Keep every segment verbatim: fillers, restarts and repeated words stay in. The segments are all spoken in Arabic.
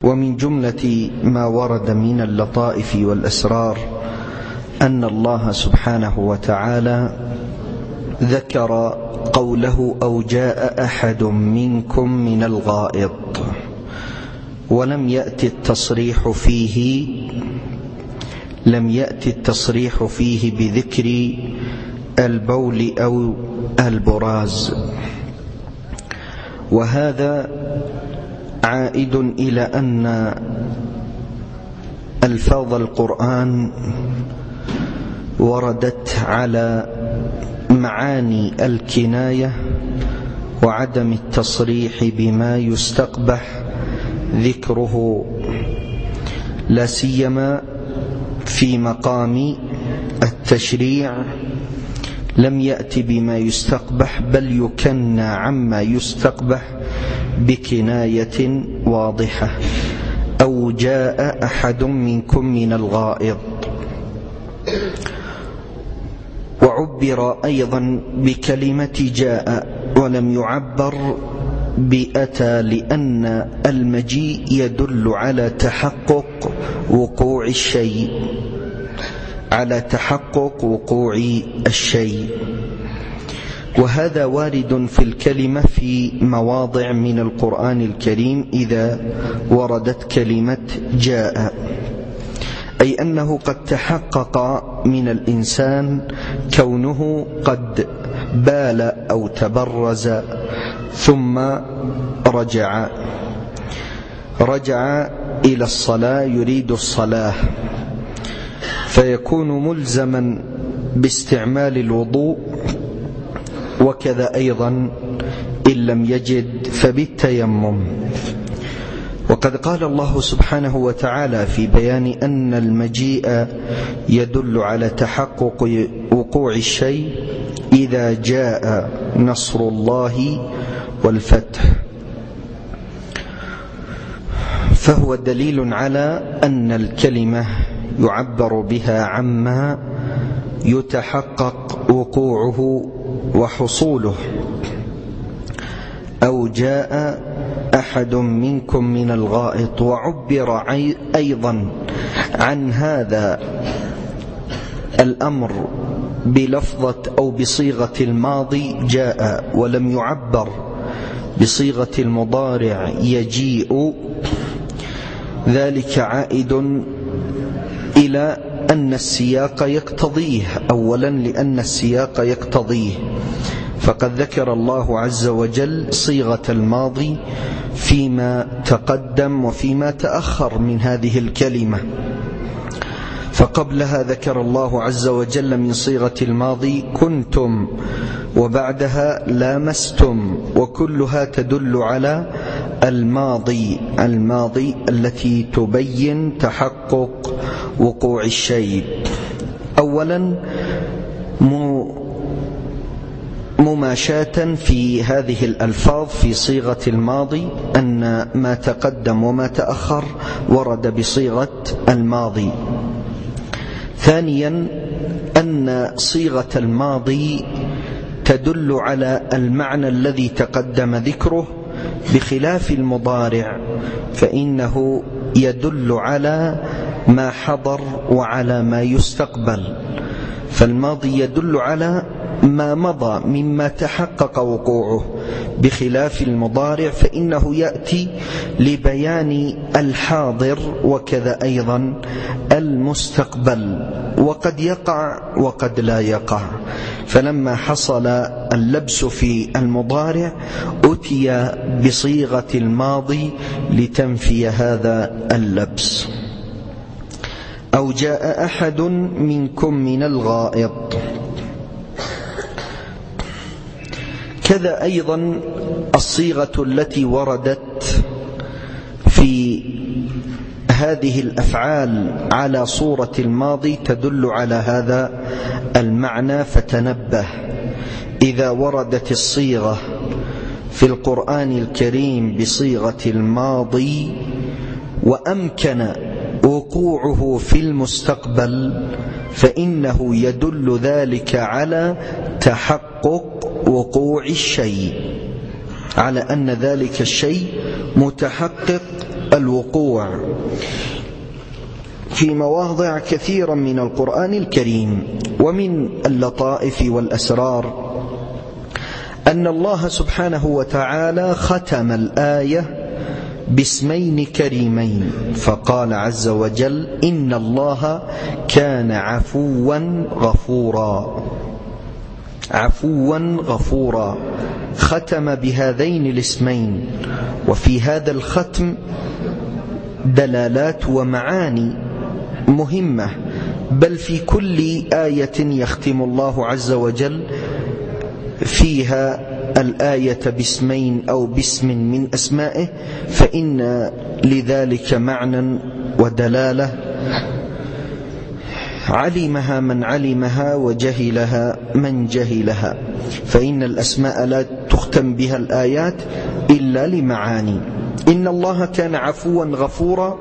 ومن جملة ما ورد من اللطائف والأسرار أن الله سبحانه وتعالى ذكر قوله أو جاء أحد منكم من الغائط، ولم يأتي التصريح فيه لم يأتي التصريح فيه بذكر البول أو البراز، وهذا عائد إلى أن ألفاظ القرآن وردت على معاني الكناية وعدم التصريح بما يستقبح ذكره، لا سيما في مقام التشريع لم يأتي بما يستقبح، بل يكنى عما يستقبح بكناية واضحة. أو جاء أحد منكم من الغائط. وعبر أيضا بكلمة جاء ولم يعبر بأتى، لأن المجيء يدل على تحقق وقوع الشيء على تحقق وقوع الشيء وهذا وارد في الكلمة في مواضع من القرآن الكريم إذا وردت كلمة جاء، أي أنه قد تحقق من الإنسان كونه قد بال أو تبرز ثم رجع رجع إلى الصلاة يريد الصلاة، فيكون ملزما باستعمال الوضوء، وكذا أيضا إن لم يجد فبالتيمم. وقد قال الله سبحانه وتعالى في بيان أن المجيء يدل على تحقق وقوع الشيء: إذا جاء نصر الله والفتح. فهو دليل على أن الكلمة يعبر بها عما يتحقق وقوعه وحصوله. أو جاء أحد منكم من الغائط. وعبر أيضا عن هذا الأمر بلفظة أو بصيغة الماضي جاء، ولم يعبر بصيغة المضارع يجيء. ذلك عائد إلى أن السياق يقتضيه، أولا لأن السياق يقتضيه، فقد ذكر الله عز وجل صيغة الماضي فيما تقدم وفيما تأخر من هذه الكلمة. فقبلها ذكر الله عز وجل من صيغة الماضي كنتم، وبعدها لامستم، وكلها تدل على الماضي الماضي التي تبين تحقق وقوع الشيء. أولا مماشاة في هذه الألفاظ في صيغة الماضي أن ما تقدم وما تأخر ورد بصيغة الماضي. ثانيا أن صيغة الماضي تدل على المعنى الذي تقدم ذكره، بخلاف المضارع فإنه يدل على ما حضر وعلى ما يستقبل. فالماضي يدل على ما مضى مما تحقق وقوعه، بخلاف المضارع فإنه يأتي لبيان الحاضر وكذا أيضا المستقبل، وقد يقع وقد لا يقع. فلما حصل اللبس في المضارع أتي بصيغة الماضي لتنفي هذا اللبس. أو جاء أحد منكم من الغائط. كذا أيضا الصيغة التي وردت في هذه الأفعال على صورة الماضي تدل على هذا المعنى. فتنبه، إذا وردت الصيغة في القرآن الكريم بصيغة الماضي وأمكن وقوعه في المستقبل فإنه يدل ذلك على تحقق وقوع الشيء، على أن ذلك الشيء متحقق الوقوع في مواضع كثيرة من القرآن الكريم. ومن اللطائف والأسرار أن الله سبحانه وتعالى ختم الآية باسمين كريمين، فقال عز وجل: إن الله كان عفوا غفورا. عفوا غفورا، ختم بهذين الاسمين. وفي هذا الختم دلالات ومعاني مهمة، بل في كل آية يختم الله عز وجل فيها الآية باسمين أو باسم من أسمائه فإن لذلك معنى ودلالة علمها من علمها وجهلها من جهلها، فإن الأسماء لا تختم بها الآيات إلا لمعاني. إن الله كان عفوا غفورا،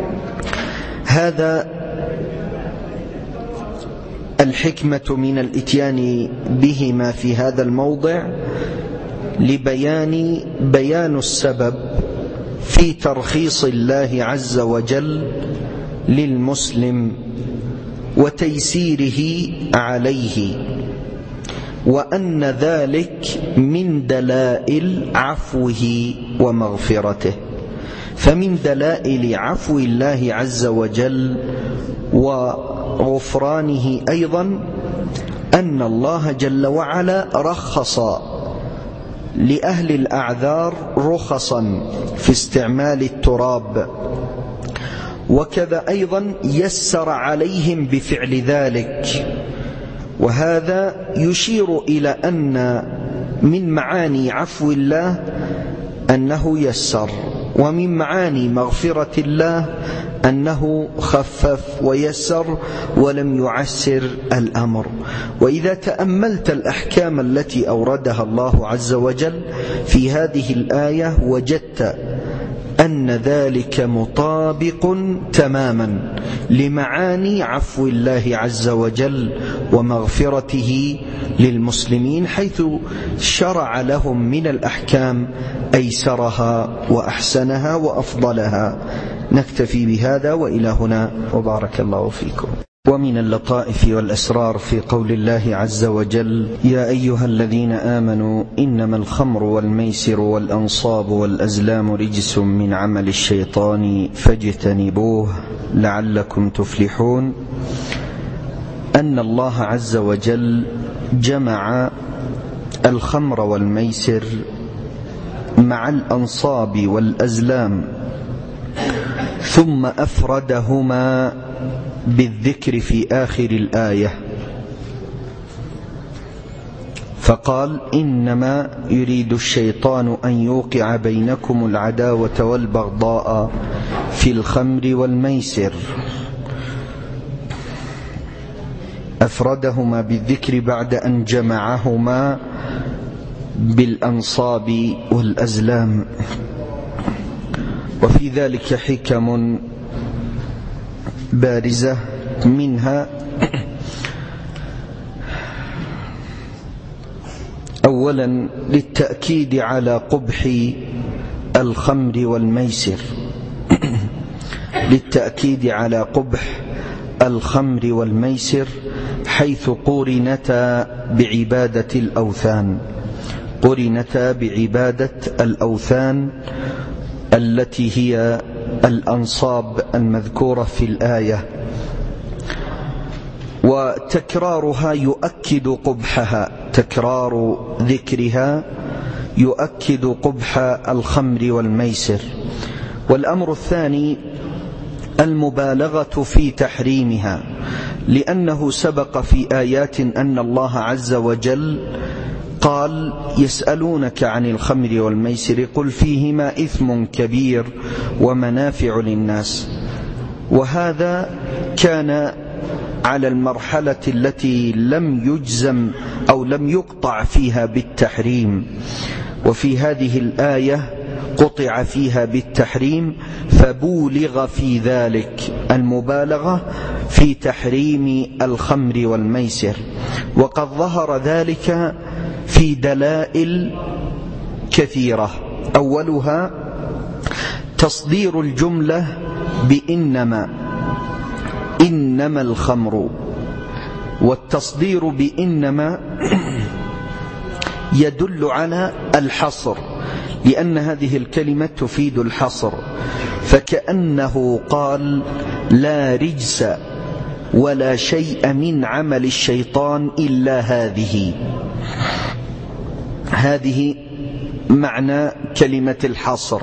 هذا الحكمة من الإتيان بهما في هذا الموضع لبيان بيان السبب في ترخيص الله عز وجل للمسلم وتيسيره عليه، وأن ذلك من دلائل عفوه ومغفرته. فمن دلائل عفو الله عز وجل وغفرانه أيضا أن الله جل وعلا رخص لأهل الأعذار رخصا في استعمال التراب، وكذا أيضا يسر عليهم بفعل ذلك. وهذا يشير إلى أن من معاني عفو الله أنه يسر، ومن معاني مغفرة الله أنه خفف ويسر ولم يعسر الأمر. وإذا تأملت الأحكام التي أوردها الله عز وجل في هذه الآية وجدت أن ذلك مطابق تماما لمعاني عفو الله عز وجل ومغفرته للمسلمين، حيث شرع لهم من الأحكام أيسرها وأحسنها وأفضلها. نكتفي بهذا وإلى هنا، وبارك الله فيكم. ومن اللطائف والأسرار في قول الله عز وجل: يا أيها الذين آمنوا إنما الخمر والميسر والأنصاب والأزلام رجس من عمل الشيطان فاجتنبوه لعلكم تفلحون. أن الله عز وجل جمع الخمر والميسر مع الأنصاب والأزلام، ثم أفردهما بالذكر في آخر الآية، فقال: إنما يريد الشيطان أن يوقع بينكم العداوة والبغضاء في الخمر والميسر. أفردهما بالذكر بعد أن جمعهما بالأنصاب والأزلام. وفي ذلك حكم بارزة، منها أولا للتأكيد على قبح الخمر والميسر للتأكيد على قبح الخمر والميسر حيث قورنتا بعبادة الأوثان قورنتا بعبادة الأوثان التي هي الأنصاب المذكورة في الآية، وتكرارها يؤكد قبحها، تكرار ذكرها يؤكد قبح الخمر والميسر. والأمر الثاني المبالغة في تحريمها، لأنه سبق في آيات أن الله عز وجل قال: يسألونك عن الخمر والميسر قل فيهما إثم كبير ومنافع للناس. وهذا كان على المرحلة التي لم يجزم أو لم يقطع فيها بالتحريم، وفي هذه الآية قطع فيها بالتحريم، فبولغ في ذلك المبالغة في تحريم الخمر والميسر. وقد ظهر ذلك في دلائل كثيرة، أولها تصدير الجملة بإنما، إنما الخمر، والتصدير بإنما يدل على الحصر، لأن هذه الكلمة تفيد الحصر، فكأنه قال لا رجس ولا شيء من عمل الشيطان إلا هذه. هذه معنى كلمة الحصر.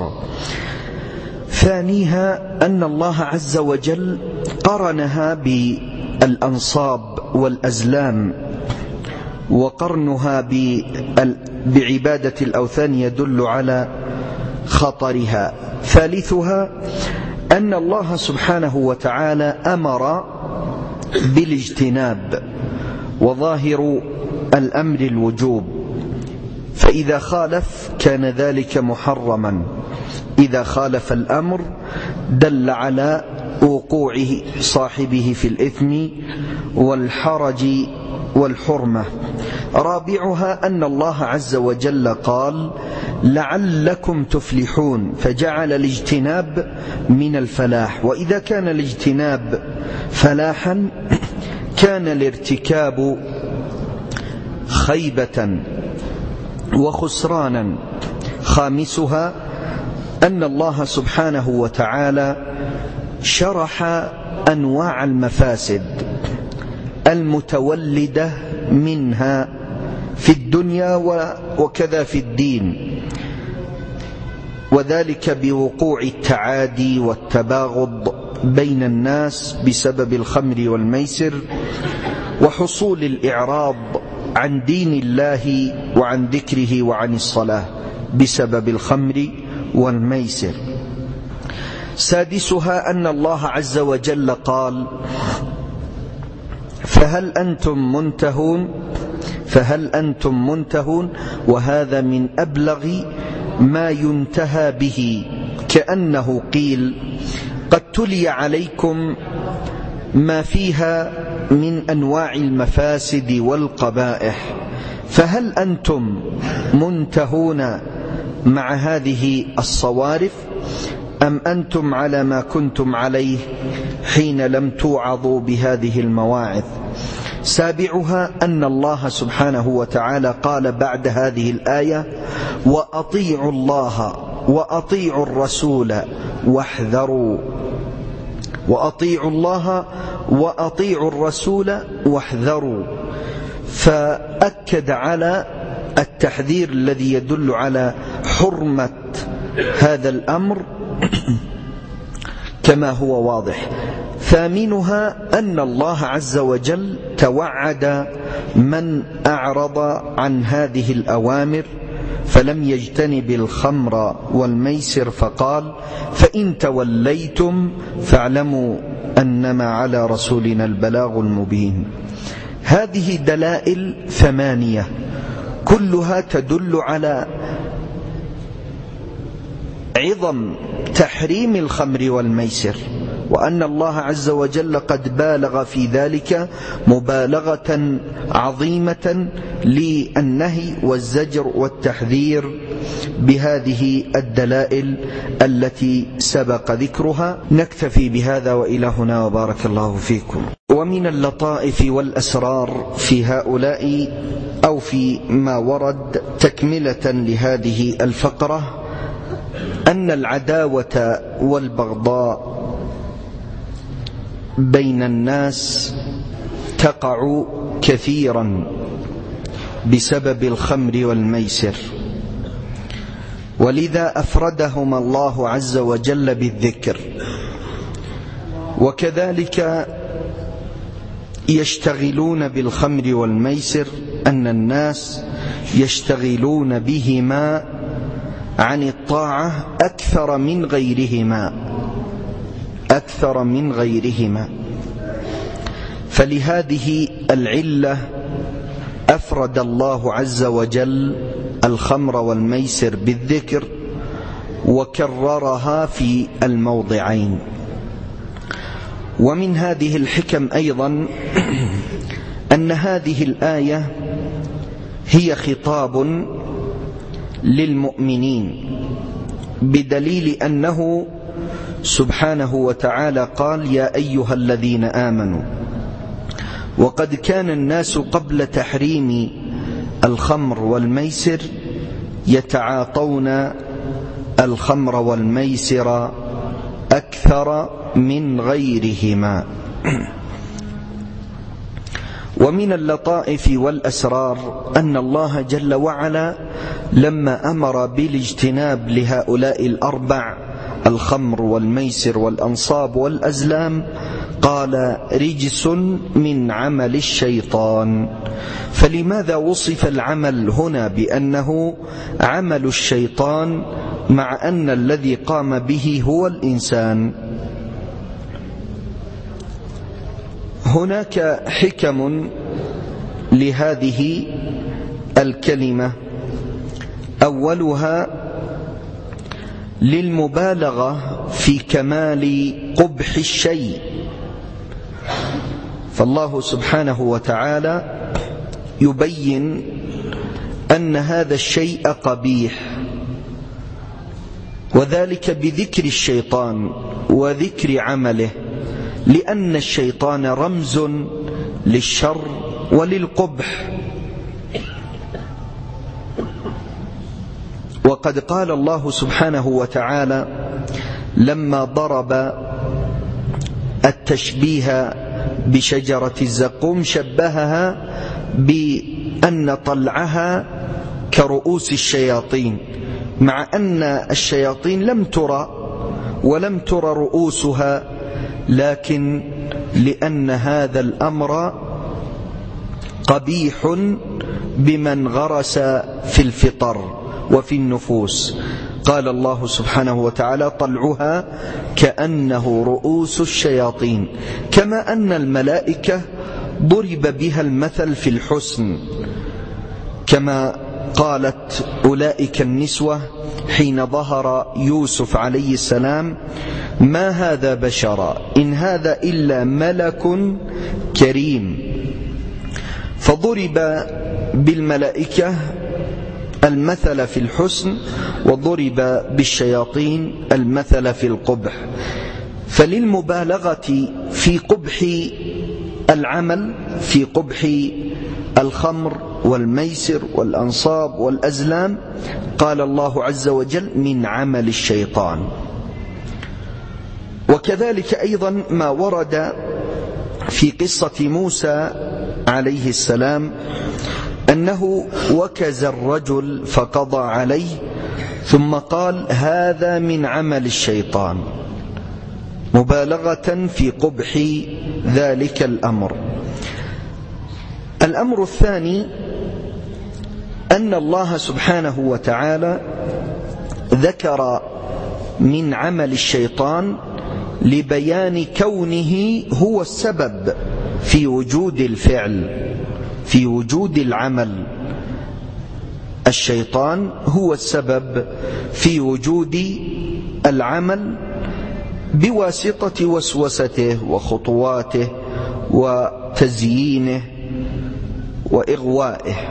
ثانيها أن الله عز وجل قرنها بالأنصاب والأزلام، وقرنها بعبادة الأوثان يدل على خطرها. ثالثها أن الله سبحانه وتعالى أمر بالاجتناب، وظاهر الأمر الوجوب، فإذا خالف كان ذلك محرما. إذا خالف الأمر دل على وقوع صاحبه في الإثم والحرج والحرمة. رابعها أن الله عز وجل قال لعلكم تفلحون، فجعل الاجتناب من الفلاح، وإذا كان الاجتناب فلاحا كان الارتكاب خيبة وخسرانا. خامسها أن الله سبحانه وتعالى شرح أنواع المفاسد المتولدة منها في الدنيا وكذا في الدين، وذلك بوقوع التعادي والتباغض بين الناس بسبب الخمر والميسر، وحصول الإعراض عن دين الله وعن ذكره وعن الصلاة بسبب الخمر والميسر. سادسها أن الله عز وجل قال فهل أنتم منتهون، فهل أنتم منتهون، وهذا من أبلغ ما ينتهى به، كأنه قيل قد تلي عليكم ما فيها من أنواع المفاسد والقبائح، فهل أنتم منتهون مع هذه الصوارف أم أنتم على ما كنتم عليه حين لم توعظوا بهذه المواعظ. سابعها أن الله سبحانه وتعالى قال بعد هذه الآية وأطيعوا الله وأطيعوا الرسول واحذروا، وأطيعوا الله وأطيعوا الرسول واحذروا، فأكد على التحذير الذي يدل على حرمة هذا الأمر كما هو واضح. ثامنها أن الله عز وجل توعد من أعرض عن هذه الأوامر فلم يجتنب الخمر والميسر، فقال فإن توليتم فاعلموا أنما على رسولنا البلاغ المبين. هذه دلائل ثمانية كلها تدل على عظم تحريم الخمر والميسر، وأن الله عز وجل قد بالغ في ذلك مبالغة عظيمة للنهي والزجر والتحذير بهذه الدلائل التي سبق ذكرها. نكتفي بهذا وإلى هنا وبارك الله فيكم. ومن اللطائف والأسرار في هؤلاء أو في ما ورد تكملة لهذه الفقرة أن العداوة والبغضاء بين الناس تقع كثيرا بسبب الخمر والميسر، ولذا أفردهما الله عز وجل بالذكر. وكذلك يشتغلون بالخمر والميسر، أن الناس يشتغلون بهما عن الطاعة أكثر من غيرهما أكثر من غيرهما فلهذه العلة أفرد الله عز وجل الخمر والميسر بالذكر وكررها في الموضعين. ومن هذه الحكم أيضا أن هذه الآية هي خطاب للمؤمنين بدليل أنه سبحانه وتعالى قال يا أيها الذين آمنوا. وقد كان الناس قبل تحريم الخمر والميسر يتعاطون الخمر والميسر أكثر من غيرهما. ومن اللطائف والأسرار أن الله جل وعلا لما أمر بالاجتناب لهؤلاء الأربع الخمر والميسر والأنصاب والأزلام قال رجس من عمل الشيطان. فلماذا وصف العمل هنا بأنه عمل الشيطان مع أن الذي قام به هو الإنسان؟ هناك حكم لهذه الكلمة. أولها للمبالغة في كمال قبح الشيء، فالله سبحانه وتعالى يبين أن هذا الشيء قبيح، وذلك بذكر الشيطان وذكر عمله، لأن الشيطان رمز للشر وللقبح. وقد قال الله سبحانه وتعالى لما ضرب التشبيه بشجرة الزقوم شبهها بأن طلعها كرؤوس الشياطين، مع أن الشياطين لم ترى ولم ترى رؤوسها، لكن لأن هذا الأمر قبيح بمن غرس في الفطر وفي النفوس. قال الله سبحانه وتعالى طلعها كأنه رؤوس الشياطين. كما أن الملائكة ضرب بها المثل في الحسن، كما قالت أولئك النسوة حين ظهر يوسف عليه السلام ما هذا بشرا إن هذا إلا ملك كريم. فضرب بالملائكة المثل في الحسن، وضرب بالشياطين المثل في القبح. فللمبالغة في قبح العمل، في قبح الخمر والميسر والأنصاب والأزلام، قال الله عز وجل من عمل الشيطان. وكذلك أيضا ما ورد في قصة موسى عليه السلام أنه وكز الرجل فقضى عليه ثم قال هذا من عمل الشيطان، مبالغة في قبح ذلك الأمر. الأمر الثاني أن الله سبحانه وتعالى ذكر من عمل الشيطان لبيان كونه هو السبب في وجود الفعل، في وجود العمل. الشيطان هو السبب في وجود العمل بواسطة وسوسته وخطواته وتزيينه وإغوائه،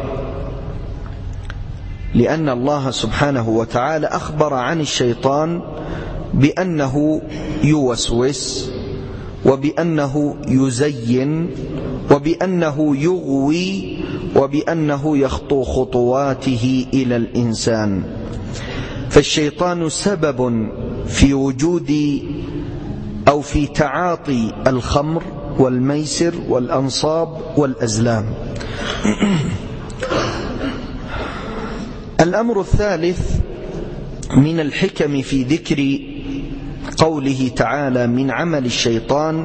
لأن الله سبحانه وتعالى أخبر عن الشيطان بأنه يوسوس، وبأنه يزين، وبأنه يغوي، وبأنه يخطو خطواته إلى الإنسان. فالشيطان سبب في وجود أو في تعاطي الخمر والميسر والأنصاب والأزلام. الأمر الثالث من الحكم في ذكر قوله تعالى من عمل الشيطان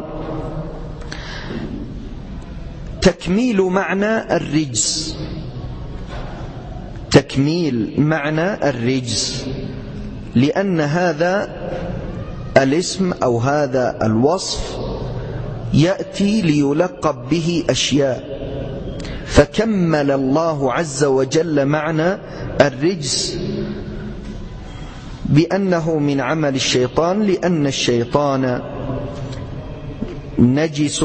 تكميل معنى الرجس، تكميل معنى الرجس، لأن هذا الاسم أو هذا الوصف يأتي ليلقب به أشياء، فكمل الله عز وجل معنى الرجس بأنه من عمل الشيطان، لأن الشيطان نجس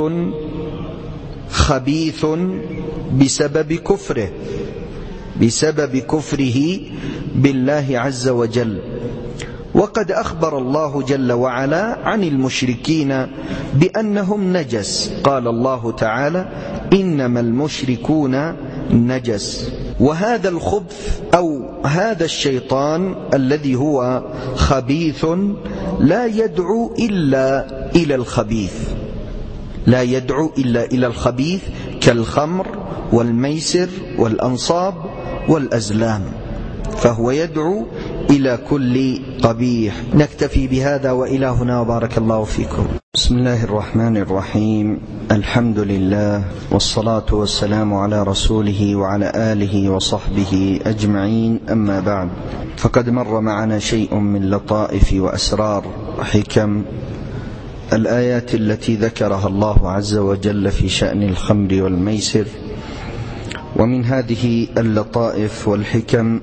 خبيث بسبب كفره، بسبب كفره بالله عز وجل. وقد أخبر الله جل وعلا عن المشركين بأنهم نجس، قال الله تعالى: إنما المشركون نجس. وهذا الخبث أو هذا الشيطان الذي هو خبيث لا يدعو إلا إلى الخبيث، لا يدعو إلا إلى الخبيث كالخمر والميسر والأنصاب والأزلام، فهو يدعو إلى كل قبيح. نكتفي بهذا وإلى هنا، وبارك الله فيكم. بسم الله الرحمن الرحيم. الحمد لله والصلاة والسلام على رسوله وعلى آله وصحبه أجمعين، أما بعد، فقد مر معنا شيء من لطائف وأسرار وحكم الآيات التي ذكرها الله عز وجل في شأن الخمر والميسر. ومن هذه اللطائف والحكم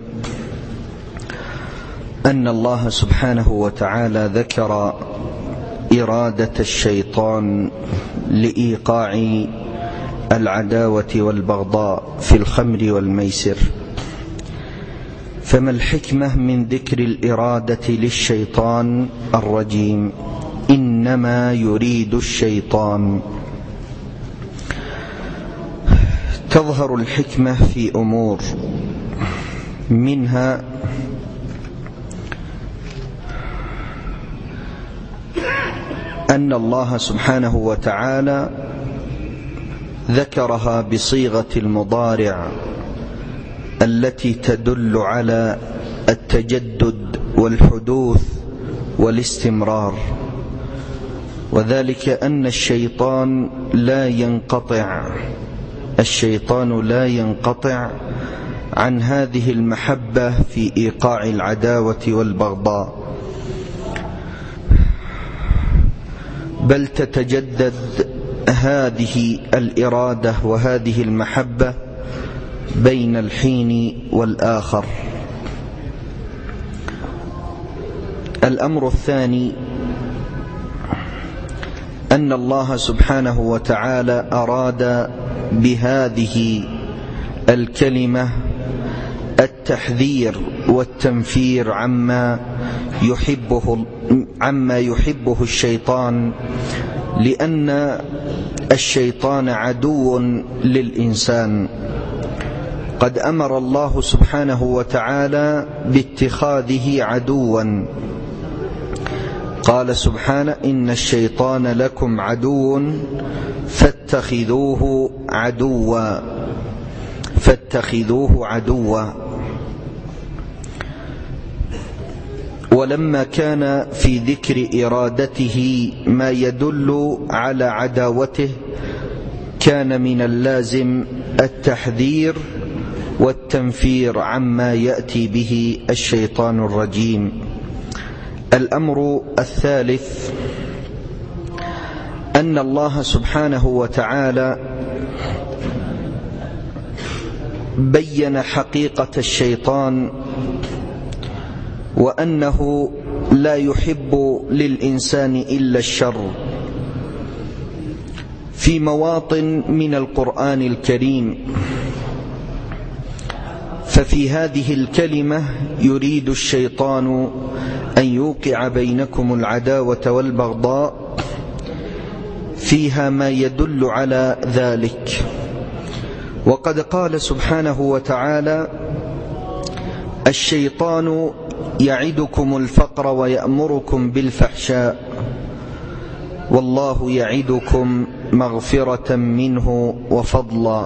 أن الله سبحانه وتعالى ذكر إرادة الشيطان لإيقاع العداوة والبغضاء في الخمر والميسر. فما الحكمة من ذكر الإرادة للشيطان الرجيم؟ إنما يريد الشيطان. تظهر الحكمة في أمور، منها أن الله سبحانه وتعالى ذكرها بصيغة المضارع التي تدل على التجدد والحدوث والاستمرار، وذلك أن الشيطان لا ينقطع الشيطان لا ينقطع عن هذه المحبة في إيقاع العداوة والبغضاء، بل تتجدد هذه الإرادة وهذه المحبة بين الحين والآخر. الأمر الثاني أن الله سبحانه وتعالى أراد بهذه الكلمة التحذير والتنفير عما يحبه عما يحبه الشيطان، لأن الشيطان عدو للإنسان. قد أمر الله سبحانه وتعالى باتخاذه عدوا، قال سبحانه: إن الشيطان لكم عدو فاتخذوه عدوا فاتخذوه عدوا. ولما كان في ذكر إرادته ما يدل على عداوته، كان من اللازم التحذير والتنفير عما يأتي به الشيطان الرجيم. الأمر الثالث أن الله سبحانه وتعالى بين حقيقة الشيطان، وأنه لا يحب للإنسان إلا الشر في مواطن من القرآن الكريم. ففي هذه الكلمة يريد الشيطان أن يوقع بينكم العداوة والبغضاء، فيها ما يدل على ذلك. وقد قال سبحانه وتعالى: الشيطان يعدكم الفقر ويأمركم بالفحشاء والله يعدكم مغفرة منه وفضلا.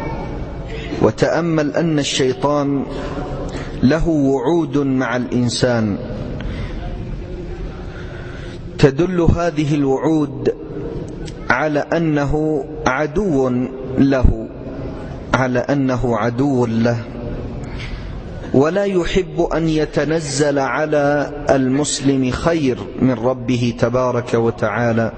وتأمل أن الشيطان له وعود مع الإنسان، تدل هذه الوعود على أنه عدو له على أنه عدو له ولا يحب أن يتنزل على المسلم خير من ربه تبارك وتعالى،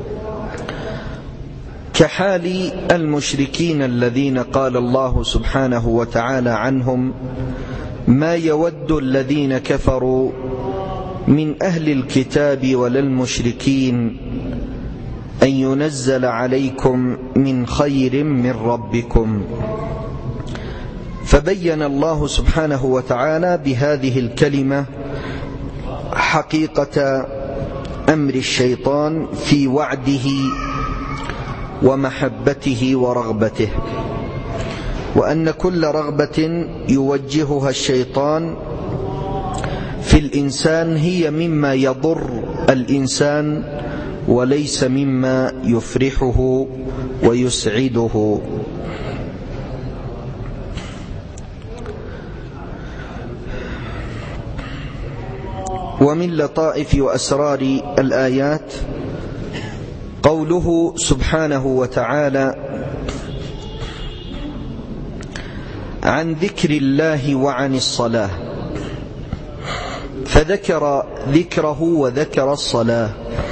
كحال المشركين الذين قال الله سبحانه وتعالى عنهم: ما يود الذين كفروا من أهل الكتاب ولا المشركين أن ينزل عليكم من خير من ربكم. فبين الله سبحانه وتعالى بهذه الكلمة حقيقة أمر الشيطان في وعده ومحبته ورغبته، وأن كل رغبة يوجهها الشيطان في الإنسان هي مما يضر الإنسان وليس مما يفرحه ويسعده. ومن لطائف وأسرار الآيات قوله سبحانه وتعالى عن ذكر الله وعن الصلاة، فذكر ذكره وذكر الصلاة.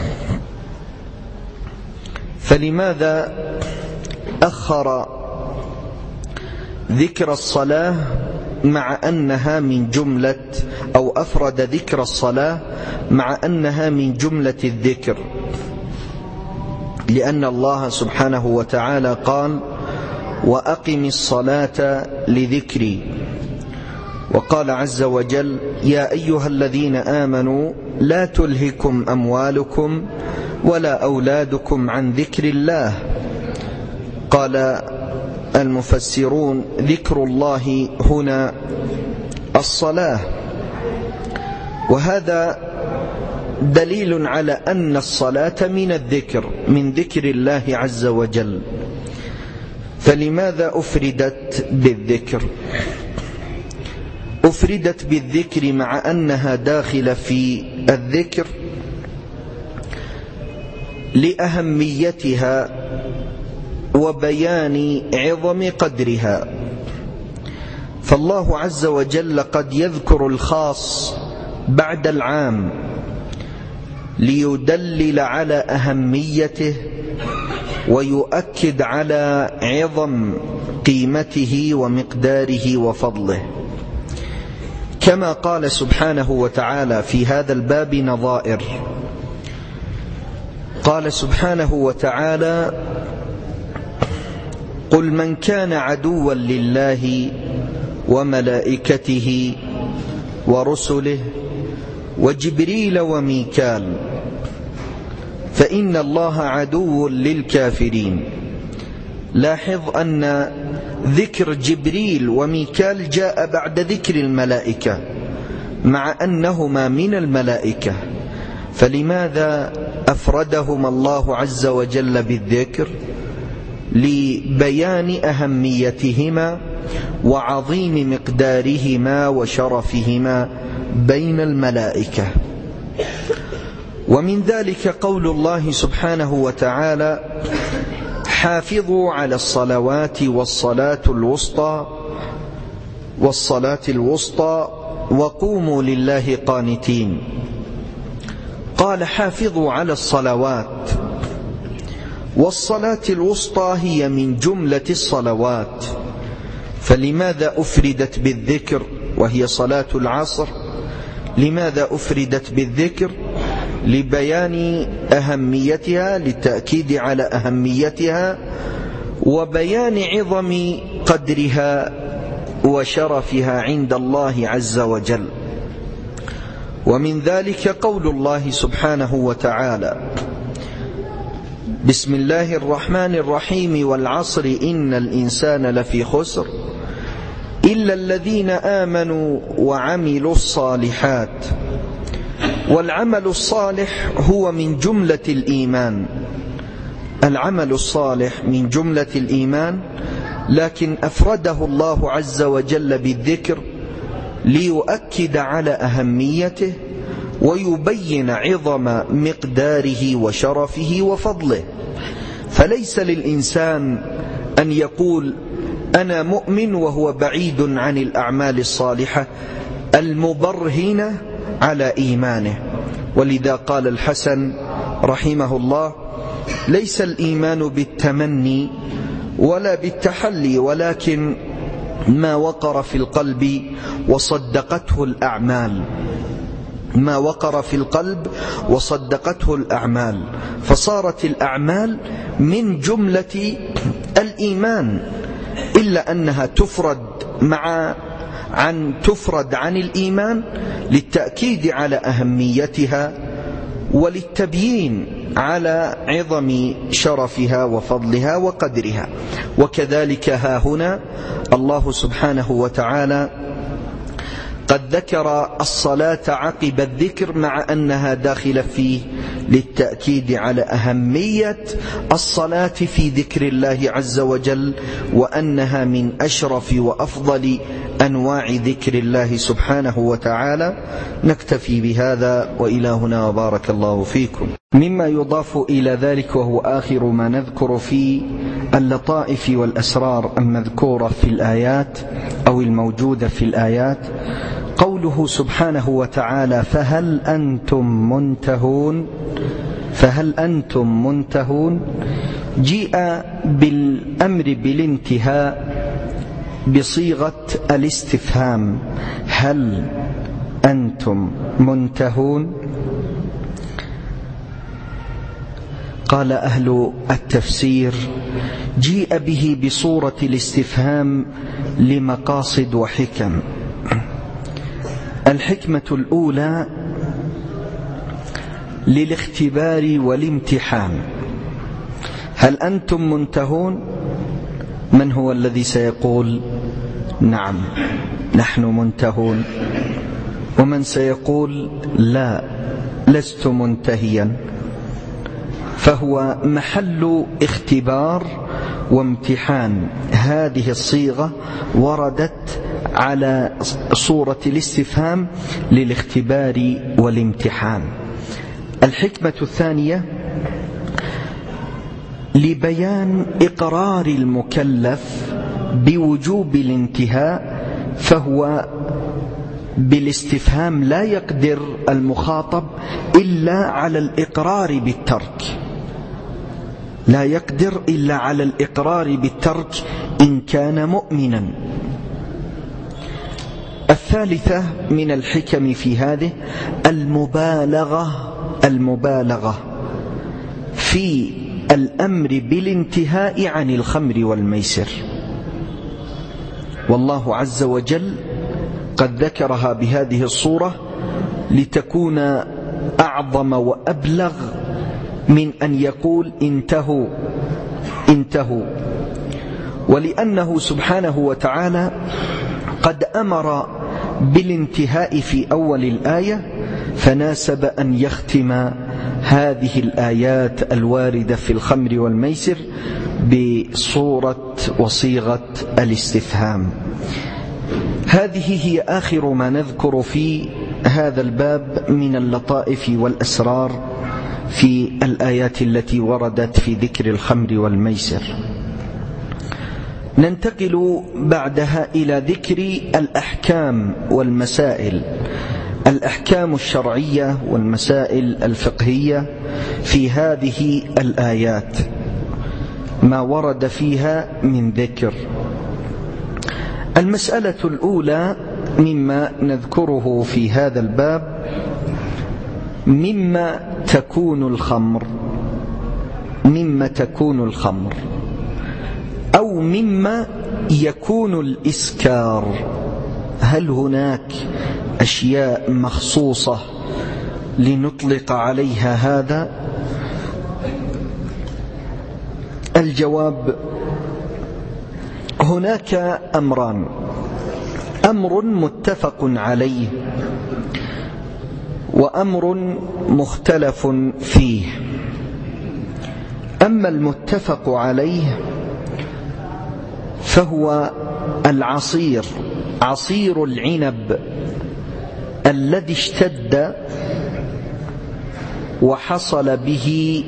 فلماذا أخر ذكر الصلاة مع أنها من جملة، أو أفرد ذكر الصلاة مع أنها من جملة الذكر؟ لأن الله سبحانه وتعالى قال وأقم الصلاة لذكري، وقال عز وجل يا أيها الذين آمنوا لا تلهكم أموالكم ولا أولادكم عن ذكر الله. قال المفسرون ذكر الله هنا الصلاة، وهذا دليل على أن الصلاة من الذكر، من ذكر الله عز وجل. فلماذا أفردت بالذكر؟ أفردت بالذكر مع أنها داخلة في الذكر لأهميتها وبيان عظم قدرها. فالله عز وجل قد يذكر الخاص بعد العام ليدلل على أهميته ويؤكد على عظم قيمته ومقداره وفضله، كما قال سبحانه وتعالى في هذا الباب نظائر. قال سبحانه وتعالى قل من كان عدوا لله وملائكته ورسله وجبريل وميكال فإن الله عدو للكافرين. لاحظ أن ذكر جبريل وميكال جاء بعد ذكر الملائكة مع أنهما من الملائكة، فلماذا أفردهما الله عز وجل بالذكر؟ لبيان أهميتهما وعظيم مقدارهما وشرفهما بين الملائكة. ومن ذلك قول الله سبحانه وتعالى حافظوا على الصلوات والصلاة الوسطى والصلاة الوسطى وقوموا لله قانتين. قال حافظوا على الصلوات، والصلاة الوسطى هي من جملة الصلوات، فلماذا أفردت بالذكر وهي صلاة العصر؟ لماذا أفردت بالذكر؟ لبيان أهميتها، للتأكيد على أهميتها وبيان عظم قدرها وشرفها عند الله عز وجل. ومن ذلك قول الله سبحانه وتعالى بسم الله الرحمن الرحيم والعصر إن الإنسان لفي خسر إلا الذين آمنوا وعملوا الصالحات. والعمل الصالح هو من جملة الإيمان، العمل الصالح من جملة الإيمان، لكن أفرده الله عز وجل بالذكر ليؤكد على أهميته ويبين عظم مقداره وشرفه وفضله. فليس للإنسان أن يقول أنا مؤمن وهو بعيد عن الأعمال الصالحة المبرهنة على إيمانه. ولذا قال الحسن رحمه الله ليس الإيمان بالتمني ولا بالتحلي، ولكن ما وقر في القلب وصدقته الأعمال، ما وقر في القلب وصدقته الأعمال، فصارت الأعمال من جملة الإيمان، إلا أنها تفرد مع عن تفرد عن الإيمان للتأكيد على أهميتها وللتبيين على عظم شرفها وفضلها وقدرها. وكذلك ها هنا الله سبحانه وتعالى قد ذكر الصلاة عقب الذكر مع أنها داخلة فيه للتأكيد على أهمية الصلاة في ذكر الله عز وجل، وأنها من أشرف وأفضل أنواع ذكر الله سبحانه وتعالى. نكتفي بهذا وإلى هنا وبارك الله فيكم. مما يضاف إلى ذلك وهو آخر ما نذكر في اللطائف والأسرار المذكورة في الآيات أو الموجودة في الآيات قوله سبحانه وتعالى فهل أنتم منتهون. فهل أنتم منتهون جيء بالأمر بالانتهاء بصيغة الاستفهام، هل أنتم منتهون؟ قال أهل التفسير جيء به بصورة الاستفهام لمقاصد وحكم. الحكمة الأولى للاختبار والامتحان. هل أنتم منتهون؟ من هو الذي سيقول نعم نحن منتهون؟ ومن سيقول لا لست منتهيا؟ فهو محل اختبار وامتحان. هذه الصيغة وردت على صورة الاستفهام للاختبار والامتحان. الحكمة الثانية لبيان إقرار المكلف بوجوب الانتهاء، فهو بالاستفهام لا يقدر المخاطب إلا على الإقرار بالترك، لا يقدر إلا على الإقرار بالترك إن كان مؤمنا. الثالثة من الحكم في هذه المبالغة المبالغة في الأمر بالانتهاء عن الخمر والميسر، والله عز وجل قد ذكرها بهذه الصورة لتكون أعظم وأبلغ من أن يقول انتهوا انتهوا، ولأنه سبحانه وتعالى قد أمر بالانتهاء في أول الآية، فناسب أن يختم هذه الآيات الواردة في الخمر والميسر بصورة وصيغة الاستفهام. هذه هي آخر ما نذكر في هذا الباب من اللطائف والأسرار في الآيات التي وردت في ذكر الخمر والميسر. ننتقل بعدها إلى ذكر الأحكام والمسائل، الأحكام الشرعية والمسائل الفقهية في هذه الآيات، ما ورد فيها من ذكر. المسألة الأولى مما نذكره في هذا الباب مما تكون الخمر مما تكون الخمر أو مما يكون الإسكار. هل هناك أشياء مخصوصة لنطلق عليها هذا؟ الجواب هناك أمران، أمر متفق عليه وأمر مختلف فيه. أما المتفق عليه فهو العصير، عصير العنب الذي اشتد وحصل به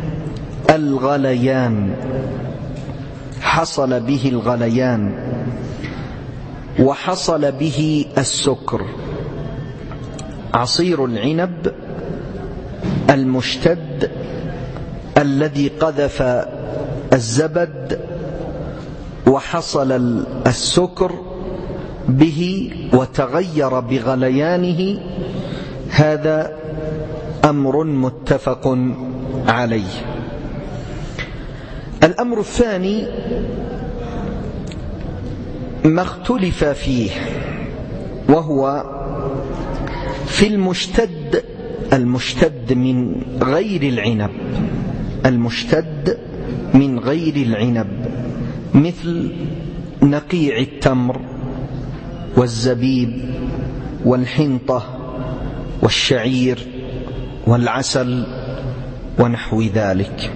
الغليان حصل به الغليان وحصل به السكر. عصير العنب المشتد الذي قذف الزبد وحصل السكر به وتغير بغليانه، هذا أمر متفق عليه. الأمر الثاني ما اختلف فيه، وهو في المشتد، المشتد من غير العنب، المشتد من غير العنب مثل نقيع التمر والزبيب والحنطة والشعير والعسل ونحو ذلك.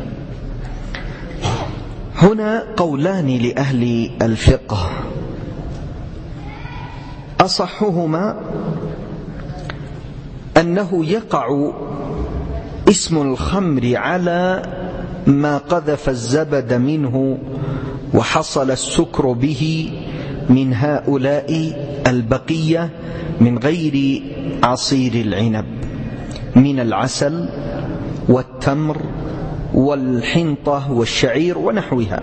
هنا قولان لأهل الفقه، أصحهما أنه يقع اسم الخمر على ما قذف الزبد منه وحصل السكر به من هؤلاء البقية من غير عصير العنب، من العسل والتمر والحنطة والشعير ونحوها.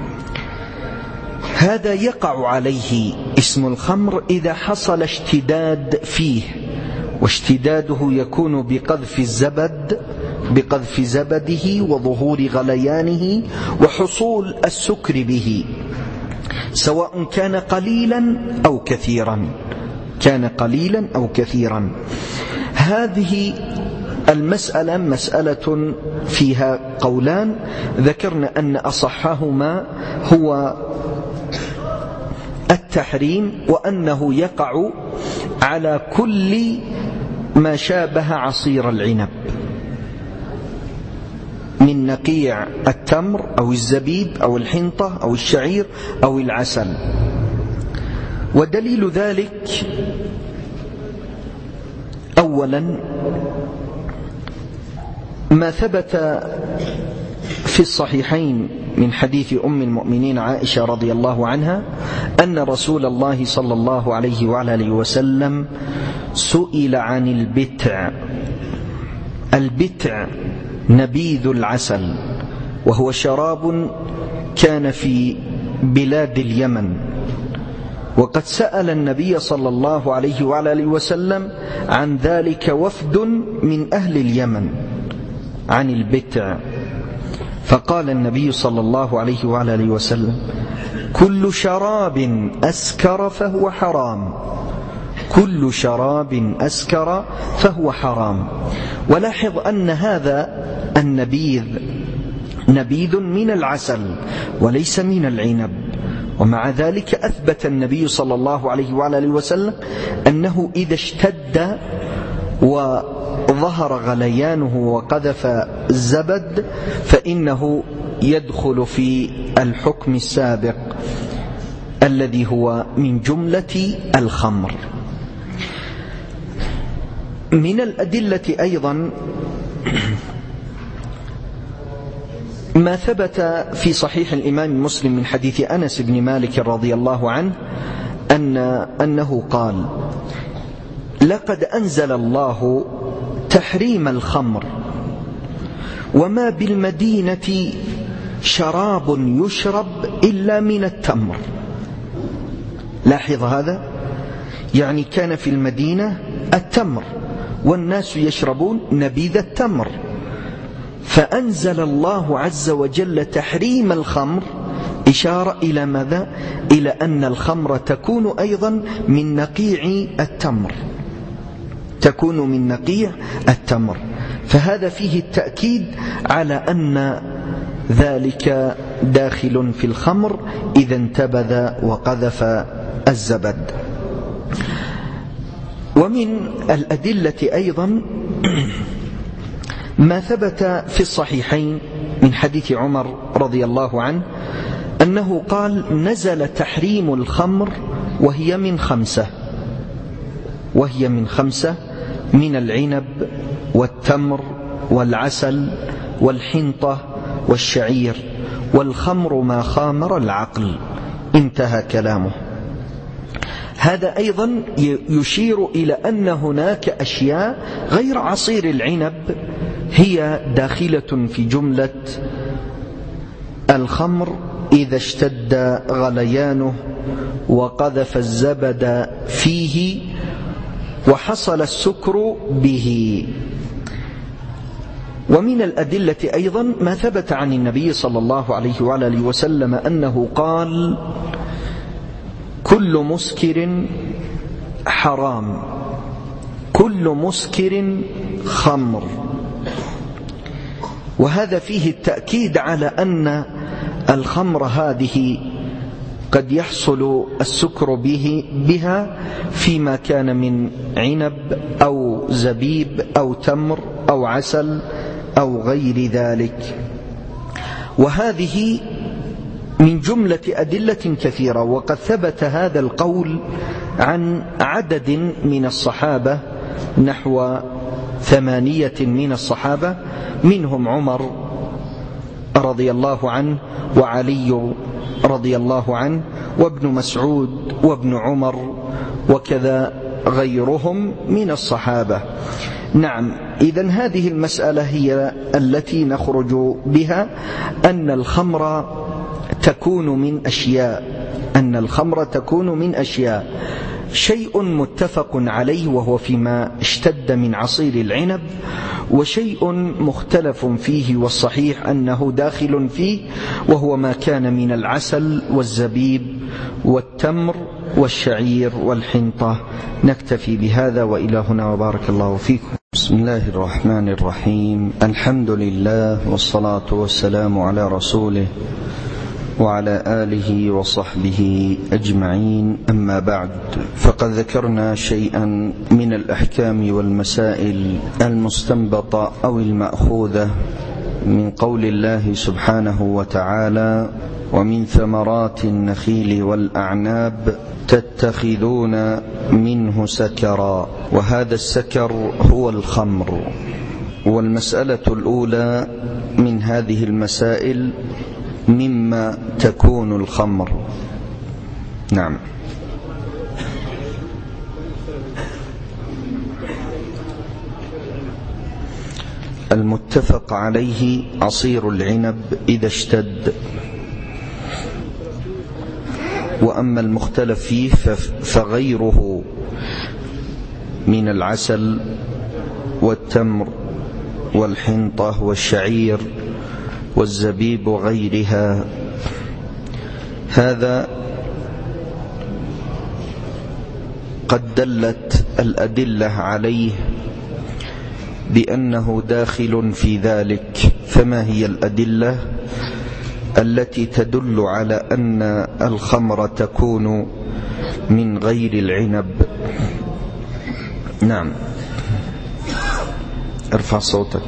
هذا يقع عليه اسم الخمر إذا حصل اشتداد فيه، واشتداده يكون بقذف الزبد بقذف زبده وظهور غليانه وحصول السكر به، سواء كان قليلا أو كثيرا، كان قليلا أو كثيرا. هذه المسألة مسألة فيها قولان، ذكرنا أن أصحهما هو التحريم، وأنه يقع على كل ما شابه عصير العنب من نقيع التمر أو الزبيب أو الحنطة أو الشعير أو العسل. ودليل ذلك أولا ما ثبت في الصحيحين من حديث أم المؤمنين عائشة رضي الله عنها أن رسول الله صلى الله عليه وعلى آله وسلم سئل عن البتع. البتع نبيذ العسل، وهو شراب كان في بلاد اليمن، وقد سأل النبي صلى الله عليه وعلى آله وسلم عن ذلك وفد من أهل اليمن عن البتع، فقال النبي صلى الله عليه وعلى آله وسلم: كل شراب أسكر فهو حرام، كل شراب أسكر فهو حرام. ولاحظ أن هذا النبيذ نبيذ من العسل وليس من العنب، ومع ذلك أثبت النبي صلى الله عليه وعلى آله وسلم أنه إذا اشتد وظهر غليانه وقذف الزبد فإنه يدخل في الحكم السابق الذي هو من جملة الخمر. من الأدلة أيضا ما ثبت في صحيح الإمام مسلم من حديث أنس بن مالك رضي الله عنه أن أنه قال: لقد أنزل الله تحريم الخمر، وما بالمدينة شراب يشرب إلا من التمر. لاحظ هذا، يعني كان في المدينة التمر والناس يشربون نبيذ التمر، فأنزل الله عز وجل تحريم الخمر، إشارة إلى ماذا؟ إلى أن الخمر تكون أيضا من نقيع التمر، تكون من نقيع التمر. فهذا فيه التأكيد على أن ذلك داخل في الخمر إذا انتبذ وقذف الزبد. ومن الأدلة أيضا ما ثبت في الصحيحين من حديث عمر رضي الله عنه أنه قال: نزل تحريم الخمر وهي من خمسة، وهي من خمسة من العنب والتمر والعسل والحنطة والشعير، والخمر ما خامر العقل. انتهى كلامه. هذا أيضا يشير إلى أن هناك أشياء غير عصير العنب هي داخلة في جملة الخمر إذا اشتد غليانه وقذف الزبد فيه وحصل السكر به. ومن الأدلة أيضا ما ثبت عن النبي صلى الله عليه وعلى آله وسلم أنه قال: كل مسكر حرام، كل مسكر خمر. وهذا فيه التأكيد على أن الخمر هذه قد يحصل السكر به بها فيما كان من عنب أو زبيب أو تمر أو عسل أو غير ذلك. وهذه من جملة أدلة كثيرة، وقد ثبت هذا القول عن عدد من الصحابة، نحو ثمانية من الصحابة، منهم عمر رضي الله عنه وعلي رضي الله عنه وابن مسعود وابن عمر وكذا غيرهم من الصحابة. نعم، إذن هذه المسألة هي التي نخرج بها، أن الخمر تكون من أشياء أن الخمر تكون من أشياء شيء متفق عليه وهو فيما اشتد من عصير العنب، وشيء مختلف فيه والصحيح أنه داخل فيه وهو ما كان من العسل والزبيب والتمر والشعير والحنطة. نكتفي بهذا وإلى هنا وبارك الله فيكم. بسم الله الرحمن الرحيم. الحمد لله والصلاة والسلام على رسوله وعلى آله وصحبه أجمعين، أما بعد، فقد ذكرنا شيئا من الأحكام والمسائل المستنبطة أو المأخوذة من قول الله سبحانه وتعالى: ومن ثمرات النخيل والأعناب تتخذون منه سكرا. وهذا السكر هو الخمر. والمسألة الأولى من هذه المسائل مما تكون الخمر. نعم. المتفق عليه عصير العنب إذا اشتد، وأما المختلف فيه فغيره من العسل والتمر والحنطة والشعير والزبيب وغيرها. هذا قد دلت الأدلة عليه بأنه داخل في ذلك. فما هي الأدلة التي تدل على أن الخمر تكون من غير العنب؟ نعم، ارفع صوتك.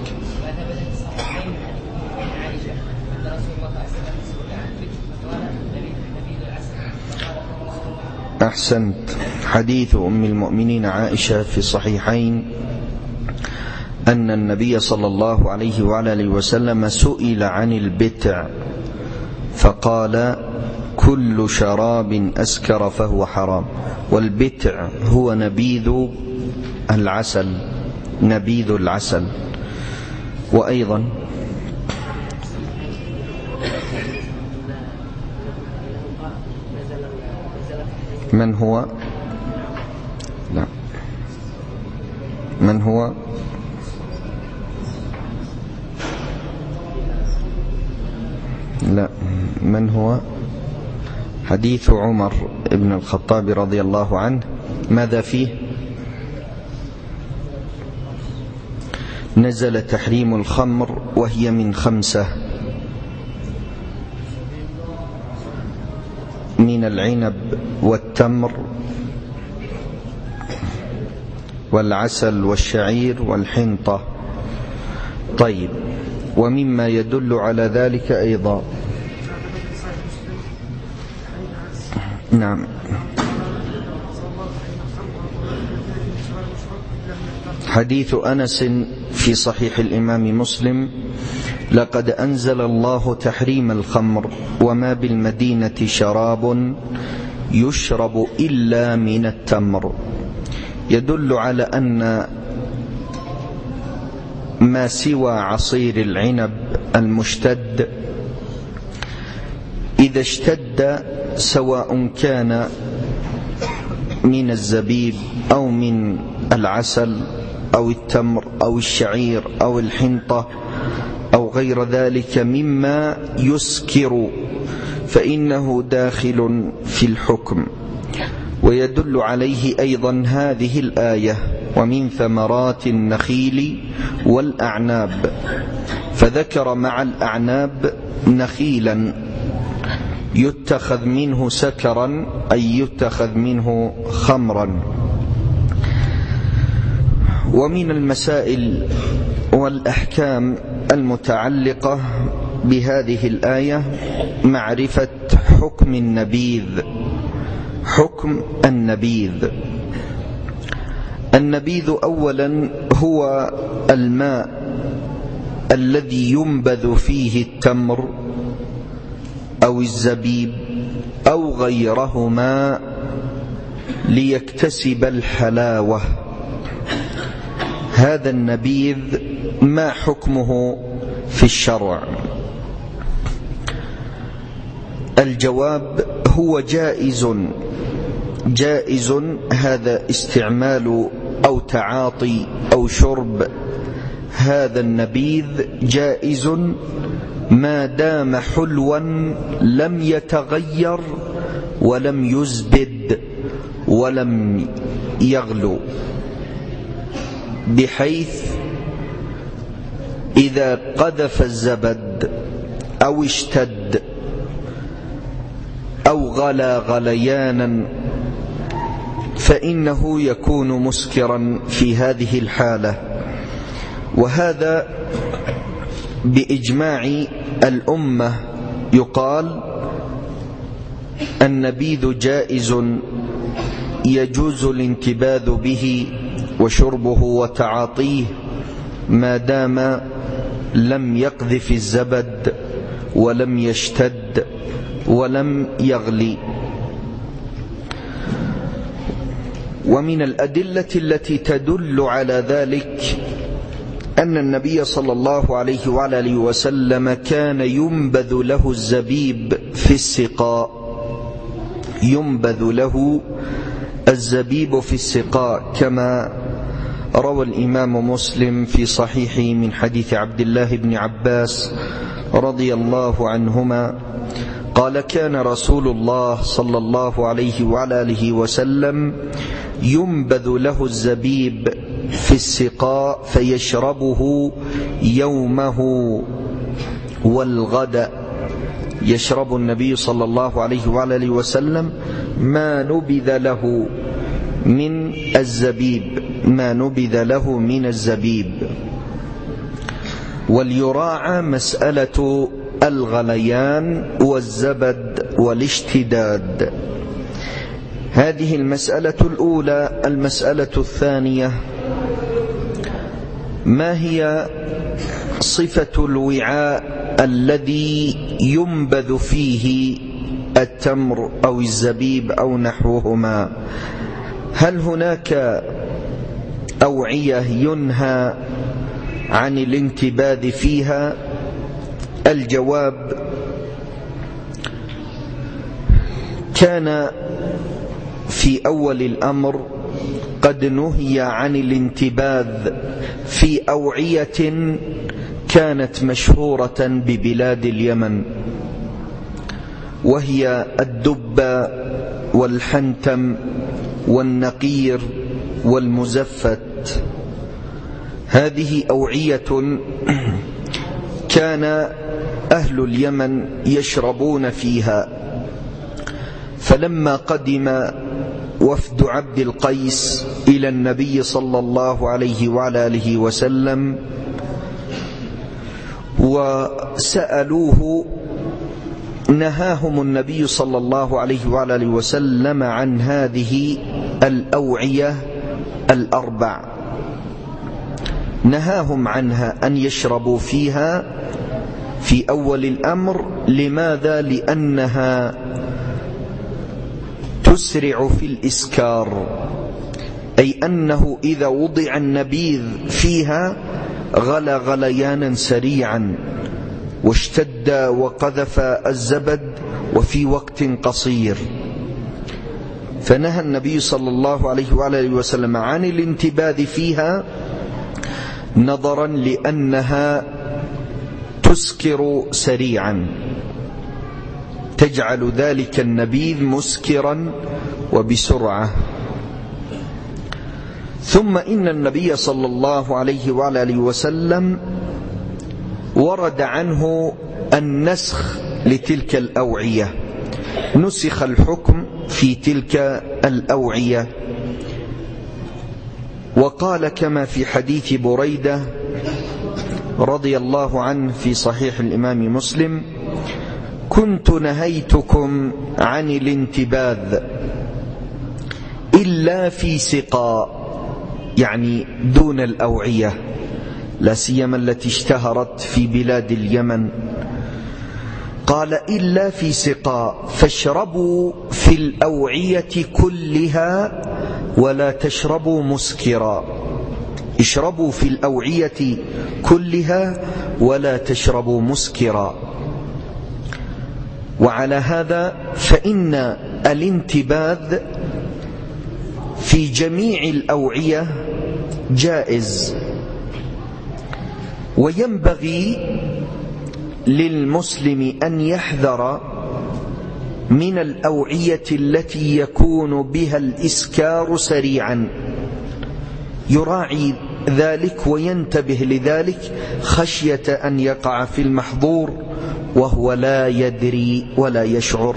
أحسنت. حديث أم المؤمنين عائشة في الصحيحين أن النبي صلى الله عليه وعلى آله وسلم سئل عن البتع فقال: كل شراب أسكر فهو حرام. والبتع هو نبيذ العسل نبيذ العسل. وأيضا من هو لا من هو لا من هو حديث عمر بن الخطاب رضي الله عنه. ماذا فيه؟ نزل تحريم الخمر وهي من خمسة: من العنب والتمر والعسل والشعير والحنطة. طيب، ومما يدل على ذلك أيضا نعم حديث أنس في صحيح الإمام مسلم: لقد أنزل الله تحريم الخمر وما بالمدينة شراب يشرب إلا من التمر. يدل على أن ما سوى عصير العنب المشتد إذا اشتد، سواء كان من الزبيب أو من العسل أو التمر أو الشعير أو الحنطة أو غير ذلك مما يسكر، فإنه داخل في الحكم. ويدل عليه أيضا هذه الآية: ومن ثمرات النخيل والأعناب، فذكر مع الأعناب نخيلا يتخذ منه سكرا، أي يتخذ منه خمرا. ومن المسائل والأحكام المتعلقة بهذه الآية معرفة حكم النبيذ. حكم النبيذ النبيذ أولا هو الماء الذي ينبذ فيه التمر أو الزبيب أو غيرهما ليكتسب الحلاوة. هذا النبيذ ما حكمه في الشرع؟ الجواب: هو جائز جائز هذا استعمال أو تعاطي أو شرب هذا النبيذ جائز ما دام حلوا لم يتغير ولم يزبد ولم يغلو، بحيث إذا قذف الزبد أو اشتد أو غلى غليانا فإنه يكون مسكرا في هذه الحالة. وهذا بإجماع الأمة يقال النبيذ جائز يجوز الانتباذ به وشربه وتعاطيه ما دام لم يقذف الزبد ولم يشتد ولم يغلي. ومن الأدلة التي تدل على ذلك أن النبي صلى الله عليه وعلى آله وسلم كان ينبذ له الزبيب في السقاء، ينبذ له الزبيب في السقاء، كما روى الإمام مسلم في صحيحه من حديث عبد الله بن عباس رضي الله عنهما قال: كان رسول الله صلى الله عليه وعلى آله وسلم ينبذ له الزبيب في السقاء فيشربه يومه والغد. يشرب النبي صلى الله عليه وعلى آله وسلم ما نبذ له من الزبيب ما نبذ له من الزبيب. وليراعى مسألة الغليان والزبد والاشتداد. هذه المسألة الأولى. المسألة الثانية: ما هي صفة الوعاء الذي ينبذ فيه التمر أو الزبيب أو نحوهما؟ هل هناك أوعية ينهى عن الانتباذ فيها؟ الجواب: كان في أول الأمر قد نهي عن الانتباذ في أوعية كانت مشهورة ببلاد اليمن، وهي الدب والحنتم والنقير والمزفت. هذه أوعية كان أهل اليمن يشربون فيها. فلما قدم وفد عبد القيس إلى النبي صلى الله عليه وعلى آله وسلم وسألوه نهاهم النبي صلى الله عليه وعلى آله وسلم عن هذه الأوعية الأربع، نهاهم عنها أن يشربوا فيها في أول الأمر. لماذا؟ لأنها تسرع في الإسكار، أي أنه إذا وضع النبيذ فيها غلى غليانا سريعا واشتد وقذف الزبد وفي وقت قصير. فنهى النبي صلى الله عليه وعلى آله وسلم عن الانتباذ فيها نظرا لأنها تسكر سريعا تجعل ذلك النبيذ مسكرا وبسرعة. ثم إن النبي صلى الله عليه وعلى آله وسلم ورد عنه النسخ لتلك الأوعية، نسخ الحكم في تلك الأوعية، وقال كما في حديث بريدة رضي الله عنه في صحيح الإمام مسلم: كنت نهيتكم عن الانتباذ إلا في سقاء، يعني دون الأوعية، لا سيما التي اشتهرت في بلاد اليمن. قال: إلا في سقاء، فاشربوا في الأوعية كلها ولا تشربوا مسكرا. اشربوا في الأوعية كلها ولا تشربوا مسكرا. وعلى هذا فإن الانتباذ في جميع الأوعية جائز، وينبغي للمسلم أن يحذر من الأوعية التي يكون بها الإسكار سريعا، يراعي ذلك وينتبه لذلك خشية أن يقع في المحظور وهو لا يدري ولا يشعر.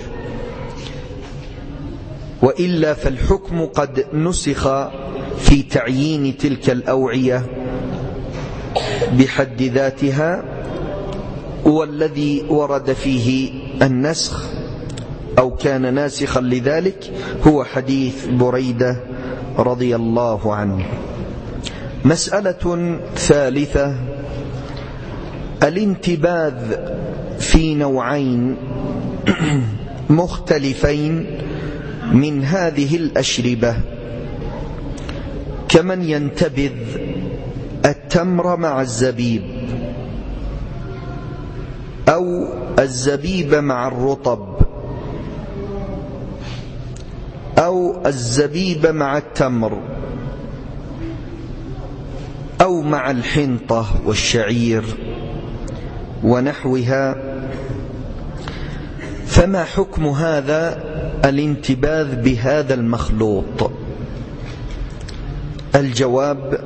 وإلا فالحكم قد نسخ في تعيين تلك الأوعية بحد ذاتها، والذي ورد فيه النسخ أو كان ناسخا لذلك هو حديث بريدة رضي الله عنه. مسألة ثالثة: الانتباذ في نوعين مختلفين من هذه الأشربة، كمن ينتبذ التمر مع الزبيب، أو الزبيب مع الرطب، أو الزبيب مع التمر، أو مع الحنطة والشعير ونحوها. فما حكم هذا الانتباذ بهذا المخلوط؟ الجواب: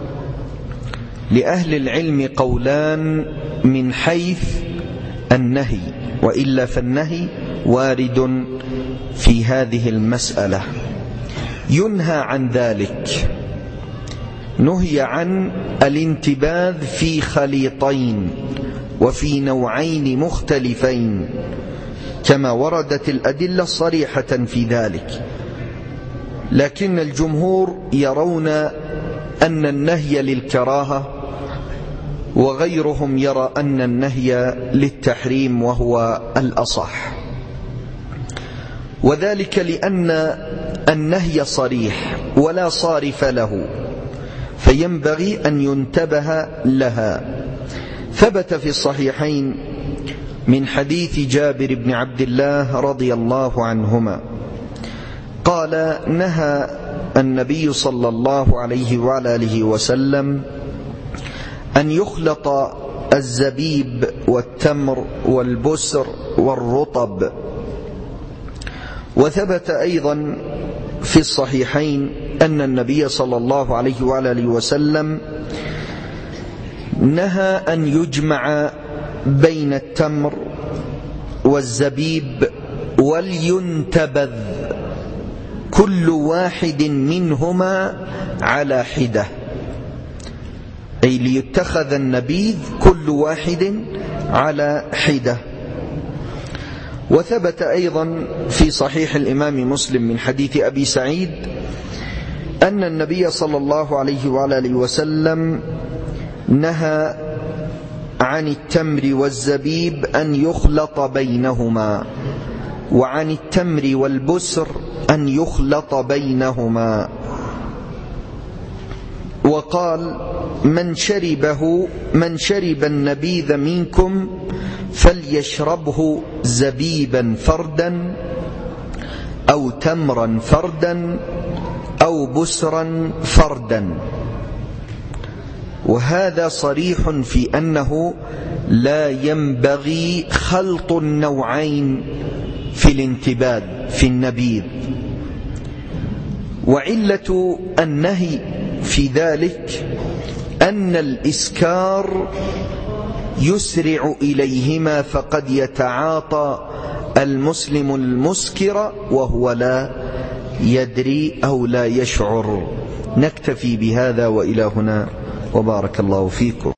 لأهل العلم قولان من حيث النهي، وإلا فالنهي وارد في هذه المسألة. ينهى عن ذلك، نهي عن الانتباذ في خليطين وفي نوعين مختلفين، كما وردت الأدلة صريحة في ذلك، لكن الجمهور يرون أن النهي للكراهة، وغيرهم يرى أن النهي للتحريم وهو الأصح، وذلك لأن النهي صريح ولا صارف له، فينبغي أن ينتبه لها. ثبت في الصحيحين من حديث جابر بن عبد الله رضي الله عنهما قال: نهى النبي صلى الله عليه وعلى آله وسلم أن يخلط الزبيب والتمر والبسر والرطب. وثبت أيضا في الصحيحين أن النبي صلى الله عليه وعلى آله وسلم نهى أن يجمع بين التمر والزبيب ولينتبذ كل واحد منهما على حدة، أي ليتخذ النبيذ كل واحد على حدة. وثبت أيضا في صحيح الإمام مسلم من حديث أبي سعيد أن النبي صلى الله عليه وعلى آله وسلم نهى عن التمر والزبيب أن يخلط بينهما، وعن التمر والبسر أن يخلط بينهما. وقال: من شربه من شرب النبيذ منكم فليشربه زبيبا فردا أو تمرا فردا أو بسرا فردا. وهذا صريح في أنه لا ينبغي خلط النوعين في الانتباد في النبيذ. وعلة النهي في ذلك أن الإسكار يسرع إليهما، فقد يتعاطى المسلم المسكر وهو لا يدري أو لا يشعر. نكتفي بهذا وإلى هنا، وبارك الله فيكم.